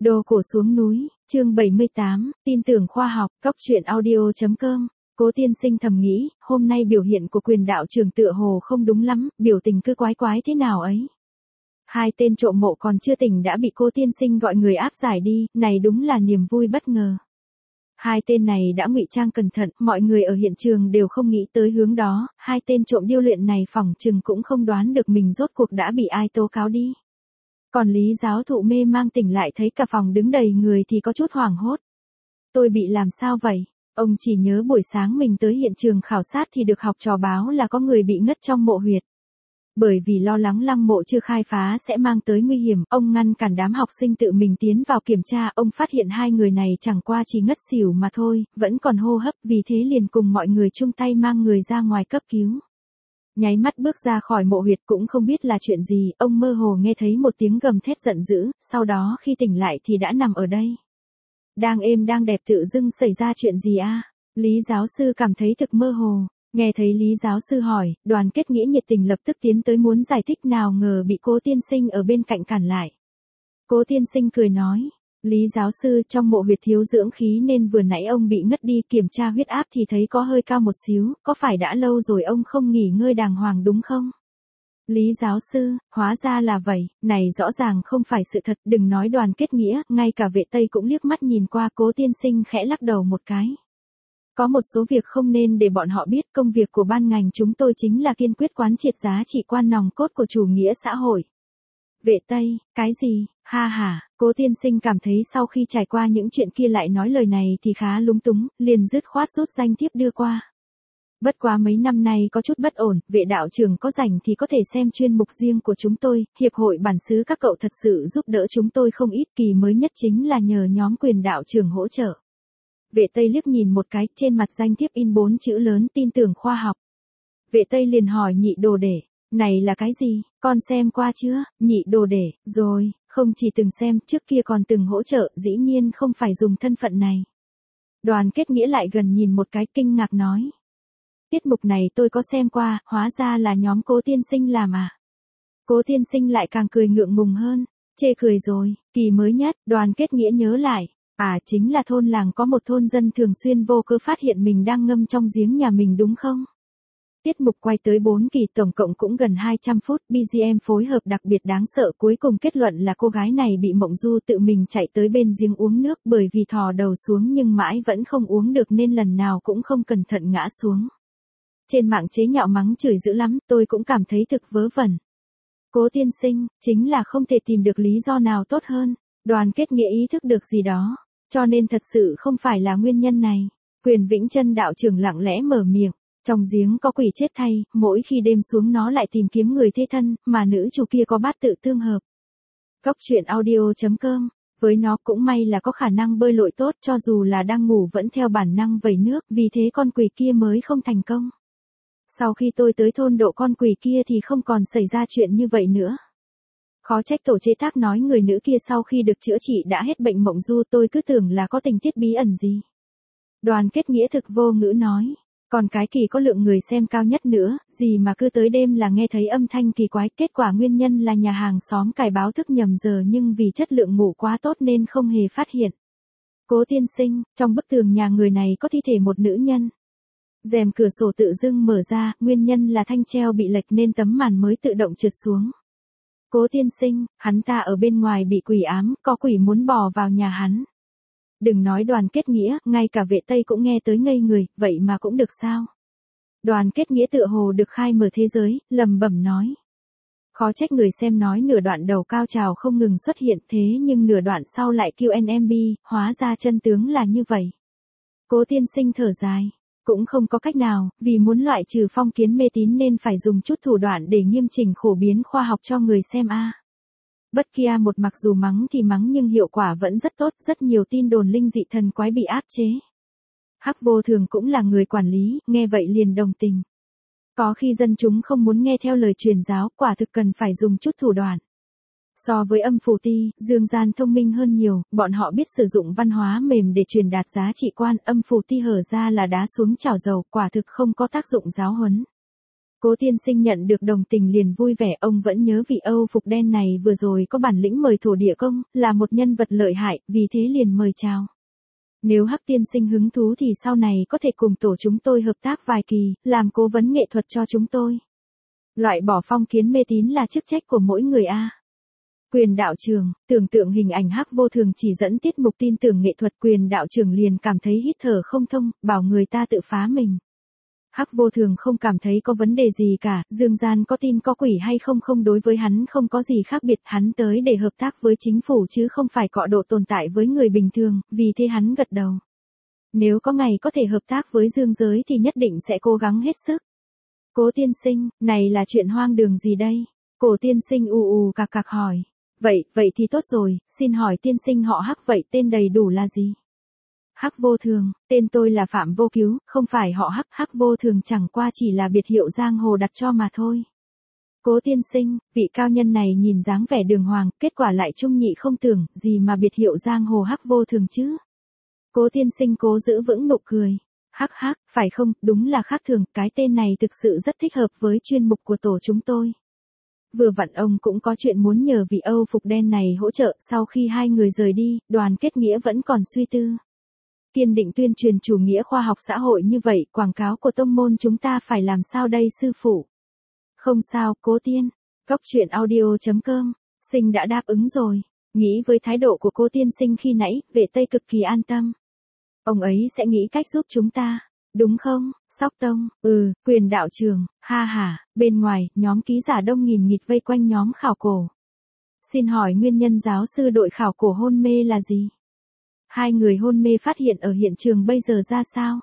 Đồ cổ xuống núi, chương 78, tin tưởng khoa học, Cóc truyện audio.com. Cố tiên sinh thầm nghĩ, hôm nay biểu hiện của quyền đạo trưởng tựa hồ không đúng lắm, biểu tình cứ quái quái thế nào ấy. Hai tên trộm mộ còn chưa tỉnh đã bị cố tiên sinh gọi người áp giải đi, này đúng là niềm vui bất ngờ. Hai tên này đã ngụy trang cẩn thận, mọi người ở hiện trường đều không nghĩ tới hướng đó, hai tên trộm điêu luyện này phỏng chừng cũng không đoán được mình rốt cuộc đã bị ai tố cáo đi. Còn Lý giáo thụ mê mang tỉnh lại thấy cả phòng đứng đầy người thì có chút hoảng hốt. Tôi bị làm sao vậy? Ông chỉ nhớ buổi sáng mình tới hiện trường khảo sát thì được học trò báo là có người bị ngất trong mộ huyệt. Bởi vì lo lắng lăng mộ chưa khai phá sẽ mang tới nguy hiểm, ông ngăn cản đám học sinh tự mình tiến vào kiểm tra, ông phát hiện hai người này chẳng qua chỉ ngất xỉu mà thôi, vẫn còn hô hấp, vì thế liền cùng mọi người chung tay mang người ra ngoài cấp cứu. Nháy mắt bước ra khỏi mộ huyệt cũng không biết là chuyện gì, ông mơ hồ nghe thấy một tiếng gầm thét giận dữ, sau đó khi tỉnh lại thì đã nằm ở đây. Đang êm đang đẹp tự dưng xảy ra chuyện gì a? Lý giáo sư cảm thấy thực mơ hồ. Nghe thấy Lý giáo sư hỏi, Đoàn Kết Nghĩa nhiệt tình lập tức tiến tới muốn giải thích, nào ngờ bị Cố tiên sinh ở bên cạnh cản lại. Cố tiên sinh cười nói, Lý giáo sư, trong mộ huyệt thiếu dưỡng khí nên vừa nãy ông bị ngất đi, kiểm tra huyết áp thì thấy có hơi cao một xíu, có phải đã lâu rồi ông không nghỉ ngơi đàng hoàng đúng không? Lý giáo sư, hóa ra là vậy, này rõ ràng không phải sự thật, đừng nói Đoàn Kết Nghĩa, ngay cả vệ Tây cũng liếc mắt nhìn qua. Cố tiên sinh khẽ lắc đầu một cái. Có một số việc không nên để bọn họ biết, công việc của ban ngành chúng tôi chính là kiên quyết quán triệt giá trị quan nòng cốt của chủ nghĩa xã hội. Vệ Tây, cái gì, ha ha, Cố tiên sinh cảm thấy sau khi trải qua những chuyện kia lại nói lời này thì khá lúng túng, liền dứt khoát rút danh thiếp đưa qua. Bất quá mấy năm nay có chút bất ổn, vệ đạo trưởng có rảnh thì có thể xem chuyên mục riêng của chúng tôi, hiệp hội bản xứ các cậu thật sự giúp đỡ chúng tôi không ít, kỳ mới nhất chính là nhờ nhóm quyền đạo trưởng hỗ trợ. Vệ Tây liếc nhìn một cái, trên mặt danh thiếp in 4 chữ lớn, tin tưởng khoa học. Vệ Tây liền hỏi nhị đồ để, này là cái gì, con xem qua chưa? Nhị đồ để, rồi, không chỉ từng xem, trước kia còn từng hỗ trợ, dĩ nhiên không phải dùng thân phận này. Đoàn Kết Nghĩa lại gần nhìn một cái, kinh ngạc nói. Tiết mục này tôi có xem qua, hóa ra là nhóm Cố tiên sinh làm à? Cố tiên sinh lại càng cười ngượng ngùng hơn, chê cười rồi, kỳ mới nhất, Đoàn Kết Nghĩa nhớ lại. À, chính là thôn làng có một thôn dân thường xuyên vô cớ phát hiện mình đang ngâm trong giếng nhà mình đúng không? Tiết mục quay tới 4 kỳ, tổng cộng cũng gần 200 phút, BGM phối hợp đặc biệt đáng sợ, cuối cùng kết luận là cô gái này bị mộng du tự mình chạy tới bên giếng uống nước, bởi vì thò đầu xuống nhưng mãi vẫn không uống được nên lần nào cũng không cẩn thận ngã xuống. Trên mạng chế nhạo mắng chửi dữ lắm, tôi cũng cảm thấy thực vớ vẩn. Cố tiên sinh, chính là không thể tìm được lý do nào tốt hơn. Đoàn Kết Nghĩa ý thức được gì đó, cho nên thật sự không phải là nguyên nhân này. Quyền Vĩnh Chân đạo trưởng lặng lẽ mở miệng, trong giếng có quỷ chết thay, mỗi khi đêm xuống nó lại tìm kiếm người thế thân, mà nữ chủ kia có bát tự tương hợp. Cóc truyện audio.com, với nó cũng may là có khả năng bơi lội tốt, cho dù là đang ngủ vẫn theo bản năng vẩy nước, vì thế con quỷ kia mới không thành công. Sau khi tôi tới thôn độ con quỷ kia thì không còn xảy ra chuyện như vậy nữa. Khó trách tổ chế tác nói người nữ kia sau khi được chữa trị đã hết bệnh mộng du, tôi cứ tưởng là có tình tiết bí ẩn gì. Đoàn Kết Nghĩa thực vô ngữ nói, còn cái kỳ có lượng người xem cao nhất nữa, gì mà cứ tới đêm là nghe thấy âm thanh kỳ quái, kết quả nguyên nhân là nhà hàng xóm cài báo thức nhầm giờ nhưng vì chất lượng ngủ quá tốt nên không hề phát hiện. Cố tiên sinh, trong bức tường nhà người này có thi thể một nữ nhân. Rèm cửa sổ tự dưng mở ra, nguyên nhân là thanh treo bị lệch nên tấm màn mới tự động trượt xuống. Cố tiên sinh, hắn ta ở bên ngoài bị quỷ ám, có quỷ muốn bò vào nhà hắn. Đừng nói Đoàn Kết Nghĩa, ngay cả vệ Tây cũng nghe tới ngây người, vậy mà cũng được sao? Đoàn Kết Nghĩa tựa hồ được khai mở thế giới, lẩm bẩm nói. Khó trách người xem nói nửa đoạn đầu cao trào không ngừng xuất hiện, thế nhưng nửa đoạn sau lại QNMB, hóa ra chân tướng là như vậy. Cố tiên sinh thở dài. Cũng không có cách nào, vì muốn loại trừ phong kiến mê tín nên phải dùng chút thủ đoạn để nghiêm chỉnh phổ biến khoa học cho người xem a. Bất kia một mặc dù mắng thì mắng nhưng hiệu quả vẫn rất tốt, rất nhiều tin đồn linh dị thần quái bị áp chế. Hắc Vô Thường cũng là người quản lý, nghe vậy liền đồng tình. Có khi dân chúng không muốn nghe theo lời truyền giáo, quả thực cần phải dùng chút thủ đoạn. So với âm phù ti, dương gian thông minh hơn nhiều, bọn họ biết sử dụng văn hóa mềm để truyền đạt giá trị quan, âm phù ti hở ra là đá xuống chảo dầu, quả thực không có tác dụng giáo huấn. Cố tiên sinh nhận được đồng tình liền vui vẻ, ông vẫn nhớ vị Âu phục đen này vừa rồi có bản lĩnh mời thổ địa công, là một nhân vật lợi hại, vì thế liền mời chào. Nếu Hắc tiên sinh hứng thú thì sau này có thể cùng tổ chúng tôi hợp tác vài kỳ, làm cố vấn nghệ thuật cho chúng tôi. Loại bỏ phong kiến mê tín là chức trách của mỗi người a. Quyền đạo trường, tưởng tượng hình ảnh Hắc vô thường chỉ dẫn tiết mục tin tưởng nghệ thuật, quyền đạo trường liền cảm thấy hít thở không thông, bảo người ta tự phá mình. Hắc vô thường không cảm thấy có vấn đề gì cả, dương gian có tin có quỷ hay không không đối với hắn không có gì khác biệt, hắn tới để hợp tác với chính phủ chứ không phải cọ độ tồn tại với người bình thường, vì thế hắn gật đầu. Nếu có ngày có thể hợp tác với dương giới thì nhất định sẽ cố gắng hết sức. Cố tiên sinh, này là chuyện hoang đường gì đây? Cổ tiên sinh ù cạc cạc hỏi. Vậy thì tốt rồi, xin hỏi tiên sinh họ Hắc vậy tên đầy đủ là gì? Hắc vô thường, tên tôi là Phạm Vô Cứu, không phải họ Hắc, Hắc vô thường chẳng qua chỉ là biệt hiệu giang hồ đặt cho mà thôi. Cố tiên sinh, vị cao nhân này nhìn dáng vẻ đường hoàng, kết quả lại trung nhị không tưởng, gì mà biệt hiệu giang hồ Hắc vô thường chứ? Cố tiên sinh cố giữ vững nụ cười. Hắc, phải không, đúng là khác thường, cái tên này thực sự rất thích hợp với chuyên mục của tổ chúng tôi. Vừa vặn ông cũng có chuyện muốn nhờ vị Âu phục đen này hỗ trợ, sau khi hai người rời đi, đoàn kết nghĩa vẫn còn suy tư. Kiên định tuyên truyền chủ nghĩa khoa học xã hội như vậy, quảng cáo của tông môn chúng ta phải làm sao đây sư phụ? Không sao, cố tiên. Cóc truyện audio.com, Sinh đã đáp ứng rồi. Nghĩ với thái độ của cô tiên sinh khi nãy, Vệ Tây cực kỳ an tâm. Ông ấy sẽ nghĩ cách giúp chúng ta. Đúng không, Sóc Tông? Quyền đạo trường, bên ngoài, nhóm ký giả đông nghìn nghịt vây quanh nhóm khảo cổ. Xin hỏi nguyên nhân giáo sư đội khảo cổ hôn mê là gì? Hai người hôn mê phát hiện ở hiện trường bây giờ ra sao?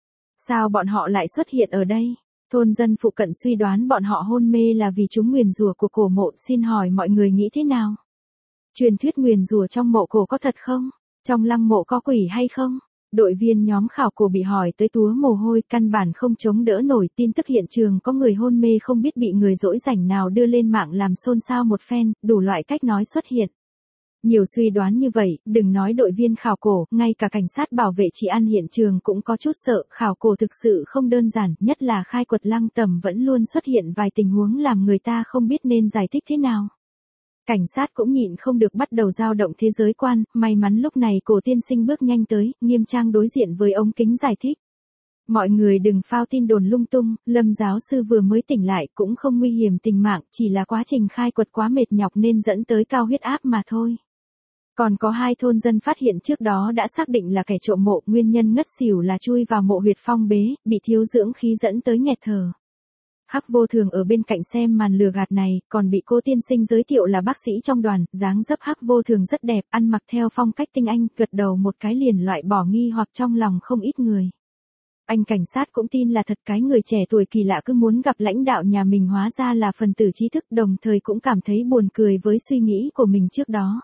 Sao bọn họ lại xuất hiện ở đây? Thôn dân phụ cận suy đoán bọn họ hôn mê là vì chúng nguyền rủa của cổ mộ, xin hỏi mọi người nghĩ thế nào? Truyền thuyết nguyền rủa trong mộ cổ có thật không? Trong lăng mộ có quỷ hay không? Đội viên nhóm khảo cổ bị hỏi tới túa mồ hôi, căn bản không chống đỡ nổi, tin tức hiện trường có người hôn mê không biết bị người dỗi rảnh nào đưa lên mạng làm xôn xao một phen, đủ loại cách nói xuất hiện. Nhiều suy đoán như vậy, đừng nói đội viên khảo cổ, ngay cả cảnh sát bảo vệ trị an hiện trường cũng có chút sợ, khảo cổ thực sự không đơn giản, nhất là khai quật lăng tẩm vẫn luôn xuất hiện vài tình huống làm người ta không biết nên giải thích thế nào. Cảnh sát cũng nhịn không được bắt đầu dao động thế giới quan, may mắn lúc này Cổ tiên sinh bước nhanh tới, nghiêm trang đối diện với ống kính giải thích. Mọi người đừng phao tin đồn lung tung, Lâm giáo sư vừa mới tỉnh lại cũng không nguy hiểm tính mạng, chỉ là quá trình khai quật quá mệt nhọc nên dẫn tới cao huyết áp mà thôi. Còn có hai thôn dân phát hiện trước đó đã xác định là kẻ trộm mộ, nguyên nhân ngất xỉu là chui vào mộ huyệt phong bế, bị thiếu dưỡng khí dẫn tới nghẹt thở. Hắc vô thường ở bên cạnh xem màn lừa gạt này, còn bị cô tiên sinh giới thiệu là bác sĩ trong đoàn, dáng dấp Hắc vô thường rất đẹp, ăn mặc theo phong cách tinh anh, gật đầu một cái liền loại bỏ nghi hoặc trong lòng không ít người. Anh cảnh sát cũng tin là thật, cái người trẻ tuổi kỳ lạ cứ muốn gặp lãnh đạo nhà mình hóa ra là phần tử trí thức, đồng thời cũng cảm thấy buồn cười với suy nghĩ của mình trước đó.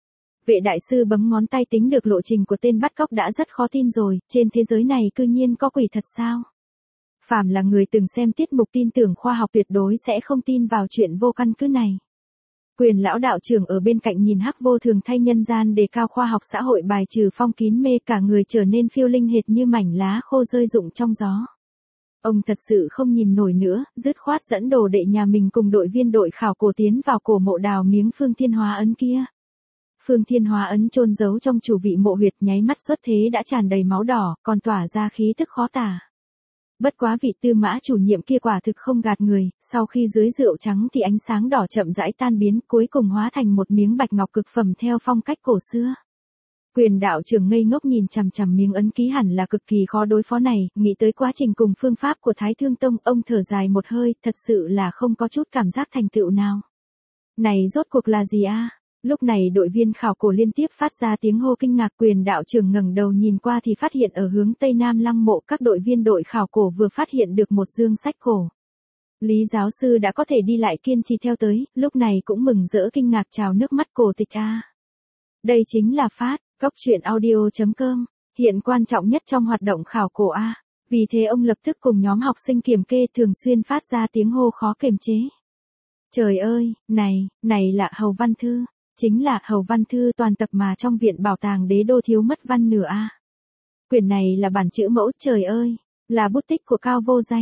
Vệ đại sư bấm ngón tay tính được lộ trình của tên bắt cóc đã rất khó tin rồi, trên thế giới này cư nhiên có quỷ thật sao? Phàm là người từng xem tiết mục tin tưởng khoa học tuyệt đối sẽ không tin vào chuyện vô căn cứ này. Quyền lão đạo trưởng ở bên cạnh nhìn Hắc vô thường thay nhân gian đề cao khoa học xã hội bài trừ phong kín mê, cả người trở nên phiêu linh hệt như mảnh lá khô rơi rụng trong gió. Ông thật sự không nhìn nổi nữa, dứt khoát dẫn đồ đệ nhà mình cùng đội viên đội khảo cổ tiến vào cổ mộ đào miếng Phương Thiên Hóa ấn kia. Phương Thiên Hóa ấn chôn giấu trong chủ vị mộ huyệt, nháy mắt xuất thế đã tràn đầy máu đỏ, còn tỏa ra khí tức khó tả. Bất quá vị Tư Mã chủ nhiệm kia quả thực không gạt người, sau khi dưới rượu trắng thì ánh sáng đỏ chậm rãi tan biến, cuối cùng hóa thành một miếng bạch ngọc cực phẩm theo phong cách cổ xưa. Quyền đạo trưởng ngây ngốc nhìn chằm chằm miếng ấn ký, hẳn là cực kỳ khó đối phó này, nghĩ tới quá trình cùng phương pháp của Thái Thương Tông, ông thở dài một hơi, thật sự là không có chút cảm giác thành tựu nào. Này rốt cuộc là gì a? Lúc này đội viên khảo cổ liên tiếp phát ra tiếng hô kinh ngạc, quyền đạo trưởng ngẩng đầu nhìn qua thì phát hiện ở hướng tây nam lăng mộ các đội viên đội khảo cổ vừa phát hiện được một dương sách cổ. Lý giáo sư đã có thể đi lại kiên trì theo tới, lúc này cũng mừng rỡ kinh ngạc trào nước mắt, cổ tịch a. Đây chính là phát, cóc truyện audio.com, hiện quan trọng nhất trong hoạt động khảo cổ a. Vì thế ông lập tức cùng nhóm học sinh kiểm kê thường xuyên phát ra tiếng hô khó kiềm chế. Trời ơi, này là Hầu Văn Thư. Chính là Hầu Văn Thư toàn tập mà trong viện bảo tàng Đế Đô thiếu mất văn nửa a. Quyển này là bản chữ mẫu, trời ơi, là bút tích của Cao Vô Danh.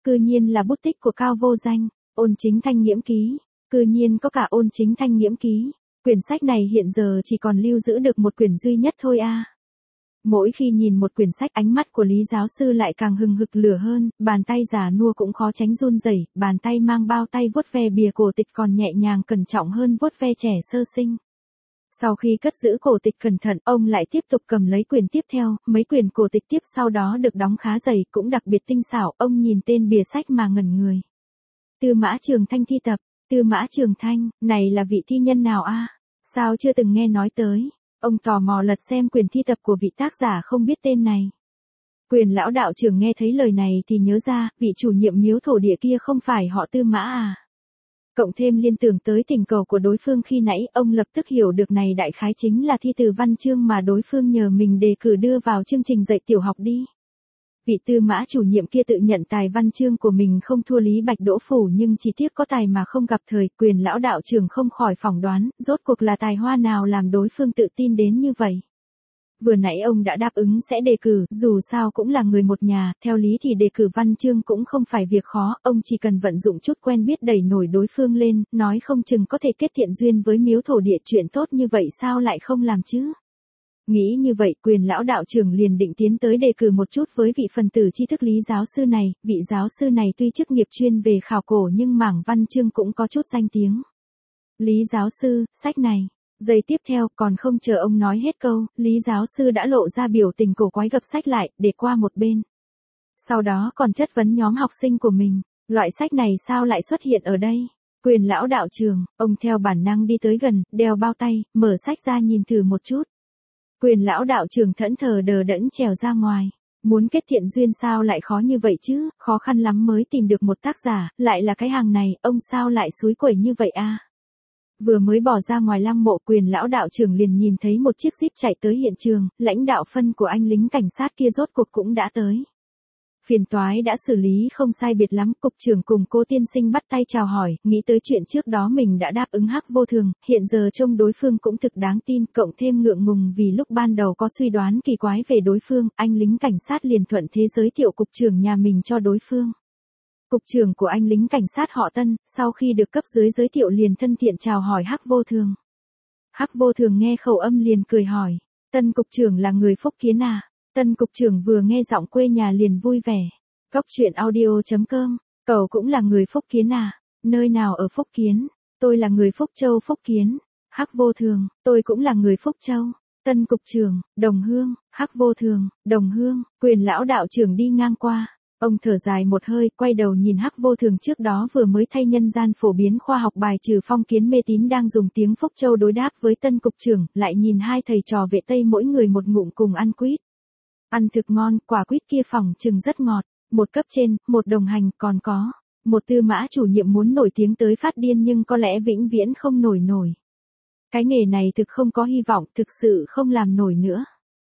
Cư nhiên là bút tích của Cao Vô Danh, Ôn Chính Thanh Nghiễm ký, cư nhiên có cả Ôn Chính Thanh Nghiễm ký. Quyển sách này hiện giờ chỉ còn lưu giữ được một quyển duy nhất thôi a. Mỗi khi nhìn một quyển sách, ánh mắt của Lý giáo sư lại càng hừng hực lửa hơn, bàn tay già nua cũng khó tránh run rẩy, bàn tay mang bao tay vuốt ve bìa cổ tịch còn nhẹ nhàng cẩn trọng hơn vuốt ve trẻ sơ sinh. Sau khi cất giữ cổ tịch cẩn thận, ông lại tiếp tục cầm lấy quyển tiếp theo, mấy quyển cổ tịch tiếp sau đó được đóng khá dày, cũng đặc biệt tinh xảo, ông nhìn tên bìa sách mà ngẩn người. Tư Mã Trường Thanh thi tập, Tư Mã Trường Thanh, này là vị thi nhân nào a? Sao chưa từng nghe nói tới? Ông tò mò lật xem quyển thi tập của vị tác giả không biết tên này. Quyền lão đạo trưởng nghe thấy lời này thì nhớ ra, vị chủ nhiệm miếu thổ địa kia không phải họ Tư Mã à. Cộng thêm liên tưởng tới tình cầu của đối phương khi nãy, ông lập tức hiểu được này đại khái chính là thi từ văn chương mà đối phương nhờ mình đề cử đưa vào chương trình dạy tiểu học đi. Vị Tư Mã chủ nhiệm kia tự nhận tài văn chương của mình không thua Lý Bạch Đỗ Phủ, nhưng chỉ tiếc có tài mà không gặp thời. Quyền lão đạo trưởng không khỏi phỏng đoán, rốt cuộc là tài hoa nào làm đối phương tự tin đến như vậy. Vừa nãy ông đã đáp ứng sẽ đề cử, dù sao cũng là người một nhà, theo lý thì đề cử văn chương cũng không phải việc khó, ông chỉ cần vận dụng chút quen biết đẩy nổi đối phương lên, nói không chừng có thể kết thiện duyên với miếu thổ địa, chuyện tốt như vậy sao lại không làm chứ. Nghĩ như vậy, quyền lão đạo trưởng liền định tiến tới đề cử một chút với vị phần tử tri thức Lý giáo sư này. Vị giáo sư này tuy chức nghiệp chuyên về khảo cổ nhưng mảng văn chương cũng có chút danh tiếng. Lý giáo sư, sách này. Giây tiếp theo, còn không chờ ông nói hết câu, Lý giáo sư đã lộ ra biểu tình cổ quái, gập sách lại, để qua một bên. Sau đó còn chất vấn nhóm học sinh của mình, loại sách này sao lại xuất hiện ở đây? Quyền lão đạo trưởng, ông theo bản năng đi tới gần, đeo bao tay, mở sách ra nhìn thử một chút. Quyền lão đạo trưởng thẫn thờ đờ đẫn trèo ra ngoài. Muốn kết thiện duyên sao lại khó như vậy chứ, khó khăn lắm mới tìm được một tác giả, lại là cái hàng này, ông sao lại xúi quẩy như vậy a? Vừa mới bỏ ra ngoài lăng mộ, quyền lão đạo trưởng liền nhìn thấy một chiếc jeep chạy tới hiện trường, lãnh đạo phân của anh lính cảnh sát kia rốt cuộc cũng đã tới. Phiền toái đã xử lý không sai biệt lắm, cục trưởng cùng cô tiên sinh bắt tay chào hỏi, nghĩ tới chuyện trước đó mình đã đáp ứng Hắc Vô Thường, hiện giờ trông đối phương cũng thực đáng tin, cộng thêm ngượng ngùng vì lúc ban đầu có suy đoán kỳ quái về đối phương, anh lính cảnh sát liền thuận thế giới thiệu cục trưởng nhà mình cho đối phương. Cục trưởng của anh lính cảnh sát họ Tân, sau khi được cấp dưới giới thiệu liền thân thiện chào hỏi Hắc Vô Thường. Hắc Vô Thường nghe khẩu âm liền cười hỏi, Tân cục trưởng là người Phúc Kiến à? Tân cục trưởng vừa nghe giọng quê nhà liền vui vẻ. Cóc truyện audio.com, cậu cũng là người Phúc Kiến à? Nơi nào ở Phúc Kiến? Tôi là người Phúc Châu Phúc Kiến. Hắc Vô Thường, tôi cũng là người Phúc Châu. Tân cục trưởng, đồng hương. Hắc Vô Thường, đồng hương. Quyền lão đạo trưởng đi ngang qua. Ông thở dài một hơi, quay đầu nhìn Hắc Vô Thường trước đó vừa mới thay nhân gian phổ biến khoa học bài trừ phong kiến mê tín đang dùng tiếng Phúc Châu đối đáp với Tân cục trưởng, lại nhìn hai thầy trò vệ Tây mỗi người một ngụm cùng ăn quýt. Ăn thực ngon, quả quýt kia phỏng chừng rất ngọt, một cấp trên, một đồng hành, còn có một Tư Mã chủ nhiệm muốn nổi tiếng tới phát điên nhưng có lẽ vĩnh viễn không nổi. Cái nghề này thực không có hy vọng, thực sự không làm nổi nữa.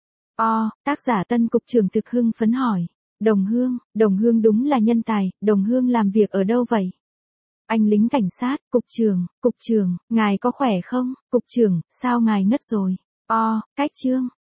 Tác giả Tân cục trưởng thực hưng phấn hỏi, đồng hương đúng là nhân tài, đồng hương làm việc ở đâu vậy? Anh lính cảnh sát, cục trưởng, ngài có khỏe không? Cục trưởng, sao ngài ngất rồi? Cách chương.